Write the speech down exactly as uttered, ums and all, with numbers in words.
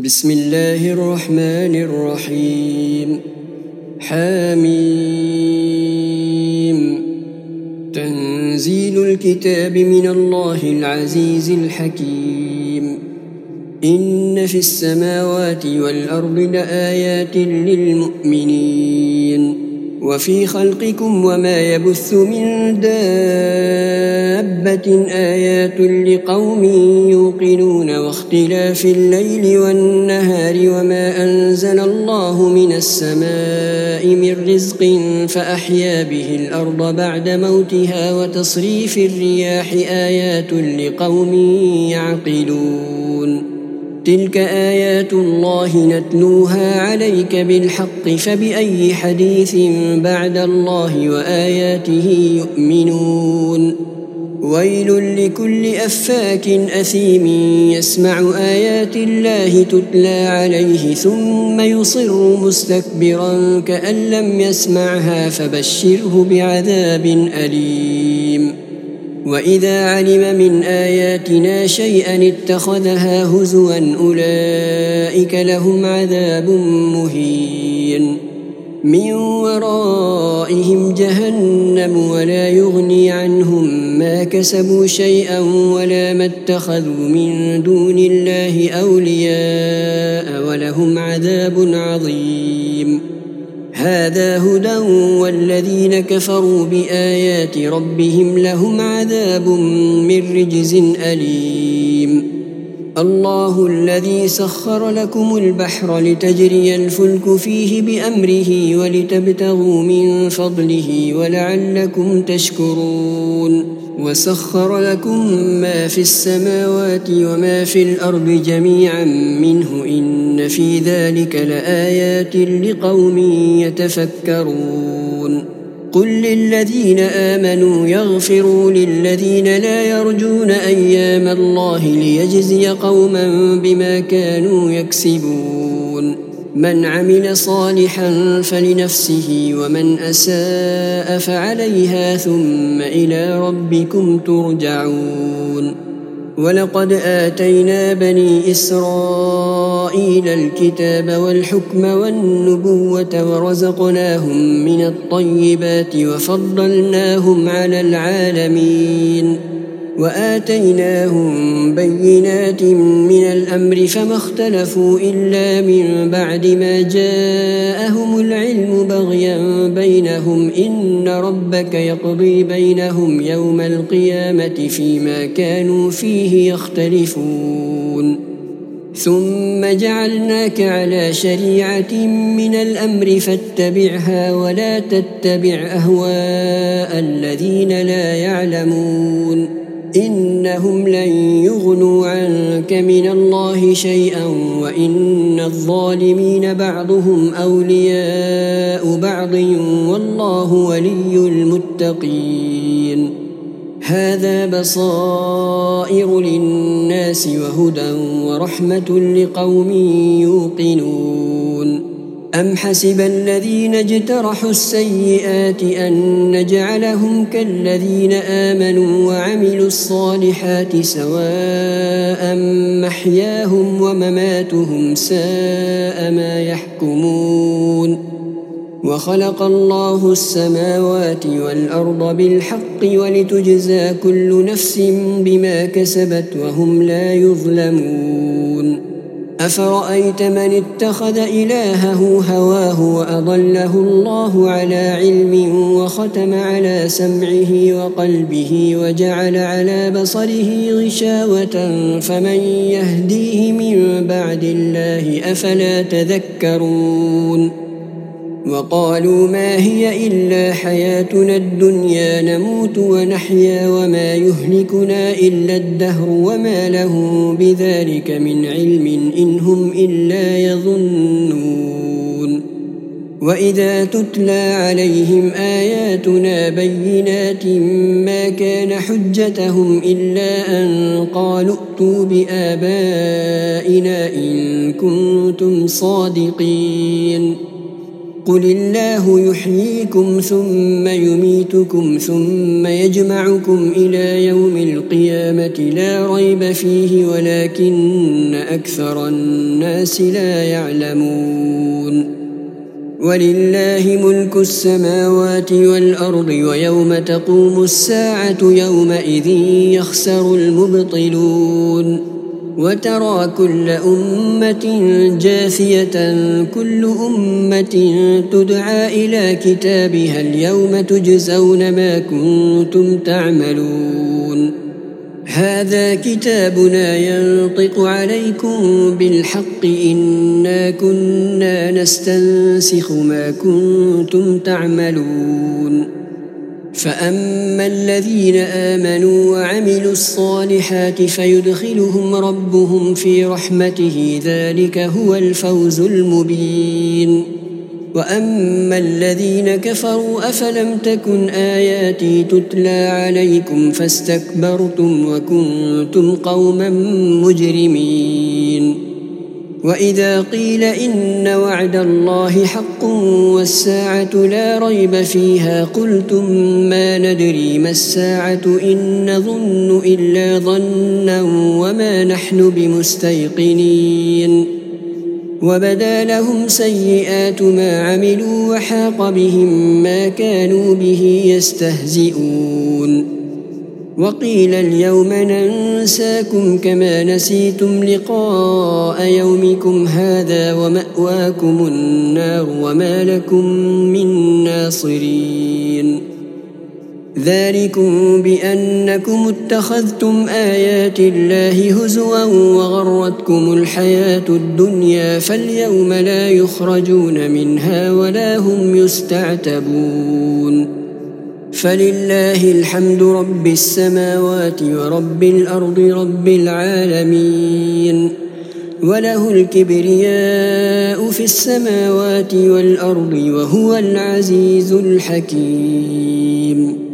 بسم الله الرحمن الرحيم. حميم. تنزيل الكتاب من الله العزيز الحكيم. إن في السماوات والأرض لآيات للمؤمنين وفي خلقكم وما يبث من دابة آيات لقوم يوقنون واختلاف الليل والنهار وما أنزل الله من السماء من رزق فأحيا به الأرض بعد موتها وتصريف الرياح آيات لقوم يعقلون. تلك آيات الله نتلوها عليك بالحق فبأي حديث بعد الله وآياته يؤمنون. ويل لكل أفاك أثيم يسمع آيات الله تتلى عليه ثم يصر مستكبرا كأن لم يسمعها فبشره بعذاب أليم. وإذا علم من آياتنا شيئا اتخذها هزوا أولئك لهم عذاب مهين. من ورائهم جهنم ولا يغني عنهم ما كسبوا شيئا ولا ما اتخذوا من دون الله أولياء ولهم عذاب عظيم. هذا هدى والذين كفروا بآيات ربهم لهم عذاب من رجز أليم. الله الذي سخر لكم البحر لتجري الفلك فيه بأمره ولتبتغوا من فضله ولعلكم تشكرون. وسخر لكم ما في السماوات وما في الأرض جميعا منه إن في ذلك لآيات لقوم يتفكرون. قل للذين آمنوا يغفروا للذين لا يرجون أيام الله ليجزي قوما بما كانوا يكسبون. من عمل صالحا فلنفسه ومن أساء فعليها ثم إلى ربكم ترجعون. ولقد آتينا بني إسرائيل الكتاب والحكم والنبوة ورزقناهم من الطيبات وفضلناهم على العالمين وآتيناهم بينات من الأمر فما اختلفوا إلا من بعد ما جاءهم العلم بغيا بينهم إن ربك يقضي بينهم يوم القيامة فيما كانوا فيه يختلفون. ثم جعلناك على شريعة من الأمر فاتبعها ولا تتبع أهواء الذين لا يعلمون إنهم لن يغنوا عنك من الله شيئا وإن الظالمين بعضهم أولياء بعض والله ولي المتقين. هذا بصائر للناس وهدى ورحمة لقوم يوقنون. أم حسب الذين اجترحوا السيئات أن نجعلهم كالذين آمنوا وعملوا الصالحات سواء محياهم ومماتهم ساء ما يحكمون. وخلق الله السماوات والأرض بالحق ولتجزى كل نفس بما كسبت وهم لا يظلمون. أفرأيت من اتخذ إلهه هواه وأضله الله على علم وختم على سمعه وقلبه وجعل على بصره غشاوة فمن يهديه من بعد الله أفلا تذكرون. وقالوا ما هي إلا حياتنا الدنيا نموت ونحيا وما يهلكنا إلا الدهر وما لهم بذلك من علم إن هم إلا يظنون. وإذا تتلى عليهم آياتنا بينات ما كان حجتهم إلا أن قالوا ائتوا بآبائنا إن كنتم صادقين. قل الله يحييكم ثم يميتكم ثم يجمعكم إلى يوم القيامة لا ريب فيه ولكن أكثر الناس لا يعلمون ولله ملك السماوات والأرض ويوم تقوم الساعة يومئذ يخسر المبطلون وترى كل أمة جاثية كل أمة تدعى إلى كتابها اليوم تجزون ما كنتم تعملون هذا كتابنا ينطق عليكم بالحق إنا كنا نستنسخ ما كنتم تعملون فأما الذين آمنوا وعملوا الصالحات فيدخلهم ربهم في رحمته ذلك هو الفوز المبين وأما الذين كفروا أفلم تكن آياتي تتلى عليكم فاستكبرتم وكنتم قوما مجرمين وإذا قيل إن وعد الله حق والساعة لا ريب فيها قلتم ما ندري ما الساعة إن نظن إلا ظنا وما نحن بمستيقنين وبدا لهم سيئات ما عملوا وحاق بهم ما كانوا به يستهزئون وقيل اليوم ننساكم كما نسيتم لقاء يومكم هذا ومأواكم النار وما لكم من ناصرين ذلكم بأنكم اتخذتم آيات الله هزوا وغرتكم الحياة الدنيا فاليوم لا يخرجون منها ولا هم يستعتبون فلله الحمد رب السماوات ورب الأرض رب العالمين وله الكبرياء في السماوات والأرض وهو العزيز الحكيم.